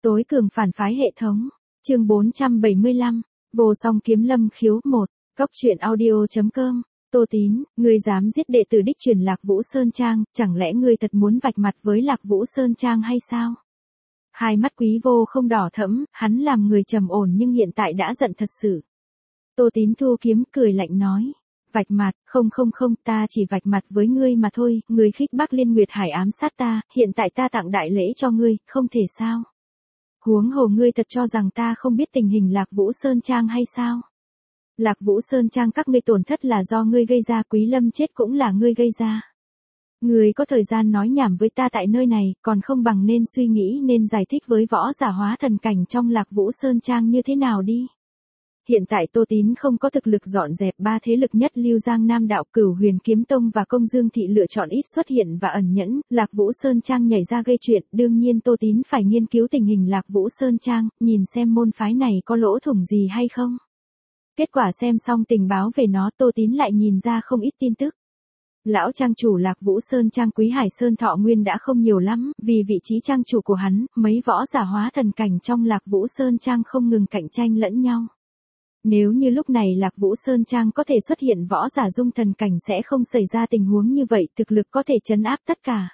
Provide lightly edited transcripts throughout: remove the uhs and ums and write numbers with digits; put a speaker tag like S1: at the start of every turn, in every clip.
S1: Tối cường phản phái hệ thống. Chương 475. Vô song kiếm lâm khiếu 1. Cóc truyện audio.com. Tô Tín, ngươi dám giết đệ tử đích truyền Lạc Vũ Sơn Trang, chẳng lẽ ngươi thật muốn vạch mặt với Lạc Vũ Sơn Trang hay sao? Hai mắt Quý Vô không đỏ thẫm, hắn làm người trầm ổn nhưng hiện tại đã giận thật sự. Tô Tín thu kiếm cười lạnh nói. Vạch mặt, không, ta chỉ vạch mặt với ngươi mà thôi, ngươi khích Bắc Liên Nguyệt Hải ám sát ta, hiện tại ta tặng đại lễ cho ngươi, không thể sao? Huống hồ ngươi thật cho rằng ta không biết tình hình Lạc Vũ Sơn Trang hay sao? Lạc Vũ Sơn Trang các ngươi tổn thất là do ngươi gây ra, Quý Lâm chết cũng là ngươi gây ra. Ngươi có thời gian nói nhảm với ta tại nơi này, còn không bằng nên suy nghĩ nên giải thích với võ giả hóa thần cảnh trong Lạc Vũ Sơn Trang như thế nào đi. Hiện tại Tô Tín không có thực lực dọn dẹp ba thế lực nhất Lưu Giang Nam Đạo, Cửu Huyền Kiếm Tông và Công Dương Thị lựa chọn ít xuất hiện và ẩn nhẫn, Lạc Vũ Sơn Trang nhảy ra gây chuyện, đương nhiên Tô Tín phải nghiên cứu tình hình Lạc Vũ Sơn Trang, nhìn xem môn phái này có lỗ thủng gì hay không. Kết quả xem xong tình báo về nó, Tô Tín lại nhìn ra không ít tin tức. Lão trang chủ Lạc Vũ Sơn Trang Quý Hải Sơn thọ nguyên đã không nhiều lắm, vì vị trí trang chủ của hắn, mấy võ giả hóa thần cảnh trong Lạc Vũ Sơn Trang không ngừng cạnh tranh lẫn nhau. Nếu như lúc này Lạc Vũ Sơn Trang có thể xuất hiện võ giả dung thần cảnh sẽ không xảy ra tình huống như vậy, thực lực có thể trấn áp tất cả.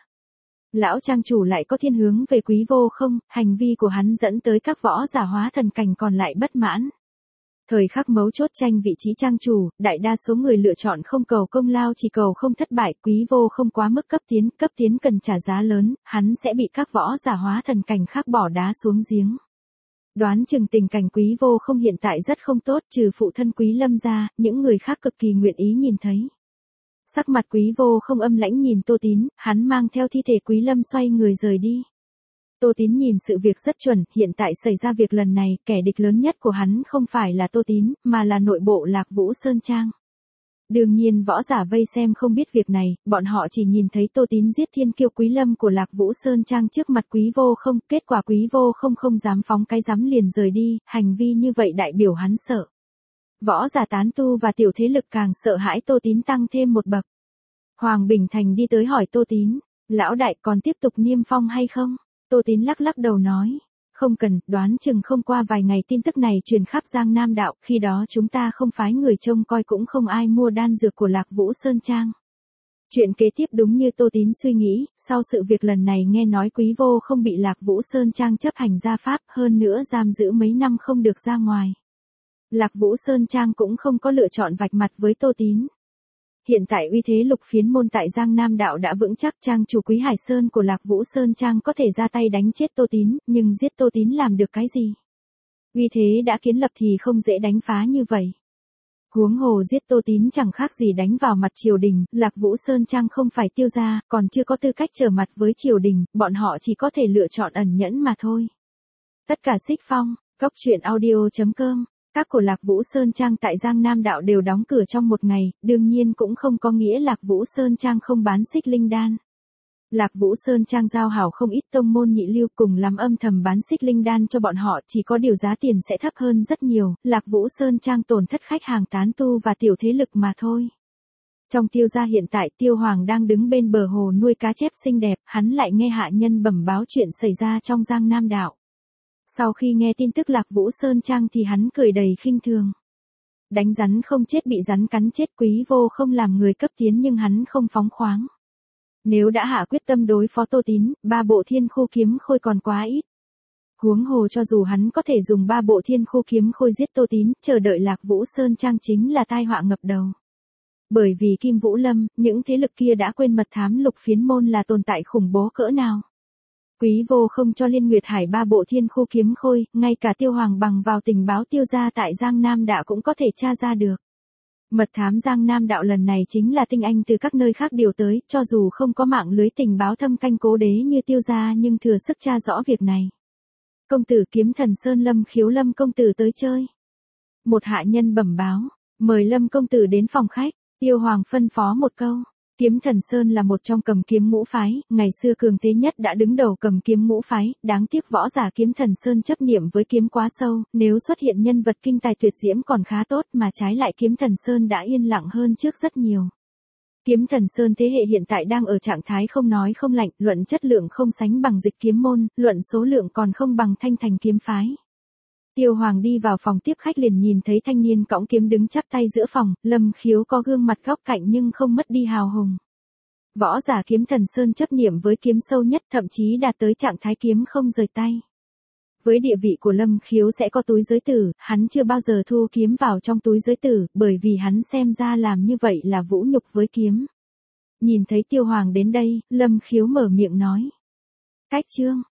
S1: Lão trang chủ lại có thiên hướng về Quý Vô không, hành vi của hắn dẫn tới các võ giả hóa thần cảnh còn lại bất mãn. Thời khắc mấu chốt tranh vị trí trang chủ, đại đa số người lựa chọn không cầu công lao chỉ cầu không thất bại, Quý Vô không quá mức cấp tiến cần trả giá lớn, hắn sẽ bị các võ giả hóa thần cảnh khác bỏ đá xuống giếng. Đoán chừng tình cảnh Quý Vô không hiện tại rất không tốt, trừ phụ thân Quý Lâm ra, những người khác cực kỳ nguyện ý nhìn thấy. Sắc mặt Quý Vô không âm lãnh nhìn Tô Tín, hắn mang theo thi thể Quý Lâm xoay người rời đi. Tô Tín nhìn sự việc rất chuẩn, hiện tại xảy ra việc lần này, kẻ địch lớn nhất của hắn không phải là Tô Tín, mà là nội bộ Lạc Vũ Sơn Trang. Đương nhiên võ giả vây xem không biết việc này, bọn họ chỉ nhìn thấy Tô Tín giết thiên kiêu Quý Lâm của Lạc Vũ Sơn Trang trước mặt Quý Vô không, kết quả Quý Vô không dám phóng cái rắm liền rời đi, hành vi như vậy đại biểu hắn sợ. Võ giả tán tu và tiểu thế lực càng sợ hãi Tô Tín tăng thêm một bậc. Hoàng Bình Thành đi tới hỏi Tô Tín, lão đại còn tiếp tục niêm phong hay không? Tô Tín lắc đầu nói, không cần, đoán chừng không qua vài ngày tin tức này truyền khắp Giang Nam Đạo, khi đó chúng ta không phái người trông coi cũng không ai mua đan dược của Lạc Vũ Sơn Trang. Chuyện kế tiếp đúng như Tô Tín suy nghĩ, sau sự việc lần này nghe nói Quý Vô không bị Lạc Vũ Sơn Trang chấp hành gia pháp, hơn nữa giam giữ mấy năm không được ra ngoài. Lạc Vũ Sơn Trang cũng không có lựa chọn vạch mặt với Tô Tín. Hiện tại uy thế Lục Phiến môn tại Giang Nam Đạo đã vững chắc, trang chủ Quý Hải Sơn của Lạc Vũ Sơn Trang có thể ra tay đánh chết Tô Tín, nhưng giết Tô Tín làm được cái gì? Uy thế đã kiến lập thì không dễ đánh phá như vậy. Huống hồ giết Tô Tín chẳng khác gì đánh vào mặt triều đình, Lạc Vũ Sơn Trang không phải tiêu gia, còn chưa có tư cách trở mặt với triều đình, bọn họ chỉ có thể lựa chọn ẩn nhẫn mà thôi. Tất cả Xích Phong, Cóc truyện audio.com. Các của Lạc Vũ Sơn Trang tại Giang Nam Đạo đều đóng cửa trong một ngày, đương nhiên cũng không có nghĩa Lạc Vũ Sơn Trang không bán xích linh đan. Lạc Vũ Sơn Trang giao hảo không ít tông môn nhị lưu cùng làm âm thầm bán xích linh đan cho bọn họ, chỉ có điều giá tiền sẽ thấp hơn rất nhiều, Lạc Vũ Sơn Trang tổn thất khách hàng tán tu và tiểu thế lực mà thôi. Trong Tiêu gia hiện tại Tiêu Hoàng đang đứng bên bờ hồ nuôi cá chép xinh đẹp, hắn lại nghe hạ nhân bẩm báo chuyện xảy ra trong Giang Nam Đạo. Sau khi nghe tin tức Lạc Vũ Sơn Trang thì hắn cười đầy khinh thường. Đánh rắn không chết bị rắn cắn chết, Quý Vô không làm người cấp tiến nhưng hắn không phóng khoáng. Nếu đã hạ quyết tâm đối phó Tô Tín, 3 bộ thiên khu kiếm khôi còn quá ít. Huống hồ cho dù hắn có thể dùng 3 bộ thiên khu kiếm khôi giết Tô Tín, chờ đợi Lạc Vũ Sơn Trang chính là tai họa ngập đầu. Bởi vì Kim Vũ Lâm, những thế lực kia đã quên mật thám Lục Phiến môn là tồn tại khủng bố cỡ nào. Quý Vô không cho Liên Nguyệt Hải 3 bộ thiên khu kiếm khôi, ngay cả Tiêu Hoàng bằng vào tình báo Tiêu gia tại Giang Nam Đạo cũng có thể tra ra được. Mật thám Giang Nam Đạo lần này chính là tinh anh từ các nơi khác điều tới, cho dù không có mạng lưới tình báo thâm canh cố đế như Tiêu gia nhưng thừa sức tra rõ việc này. Công tử Kiếm Thần Sơn Lâm khiếu Lâm công tử tới chơi. Một hạ nhân bẩm báo, mời Lâm công tử đến phòng khách, Tiêu Hoàng phân phó một câu. Kiếm Thần Sơn là một trong cầm kiếm ngũ phái, ngày xưa cường thế nhất đã đứng đầu cầm kiếm ngũ phái, đáng tiếc võ giả Kiếm Thần Sơn chấp niệm với kiếm quá sâu, nếu xuất hiện nhân vật kinh tài tuyệt diễm còn khá tốt mà trái lại Kiếm Thần Sơn đã yên lặng hơn trước rất nhiều. Kiếm Thần Sơn thế hệ hiện tại đang ở trạng thái không nói không lạnh, luận chất lượng không sánh bằng Dịch Kiếm môn, luận số lượng còn không bằng Thanh Thành kiếm phái. Tiêu Hoàng đi vào phòng tiếp khách liền nhìn thấy thanh niên cõng kiếm đứng chắp tay giữa phòng, Lâm Khiếu có gương mặt góc cạnh nhưng không mất đi hào hùng. Võ giả Kiếm Thần Sơn chấp niệm với kiếm sâu nhất, thậm chí đạt tới trạng thái kiếm không rời tay. Với địa vị của Lâm Khiếu sẽ có túi giới tử, hắn chưa bao giờ thu kiếm vào trong túi giới tử, bởi vì hắn xem ra làm như vậy là vũ nhục với kiếm. Nhìn thấy Tiêu Hoàng đến đây, Lâm Khiếu mở miệng nói. Cách chương.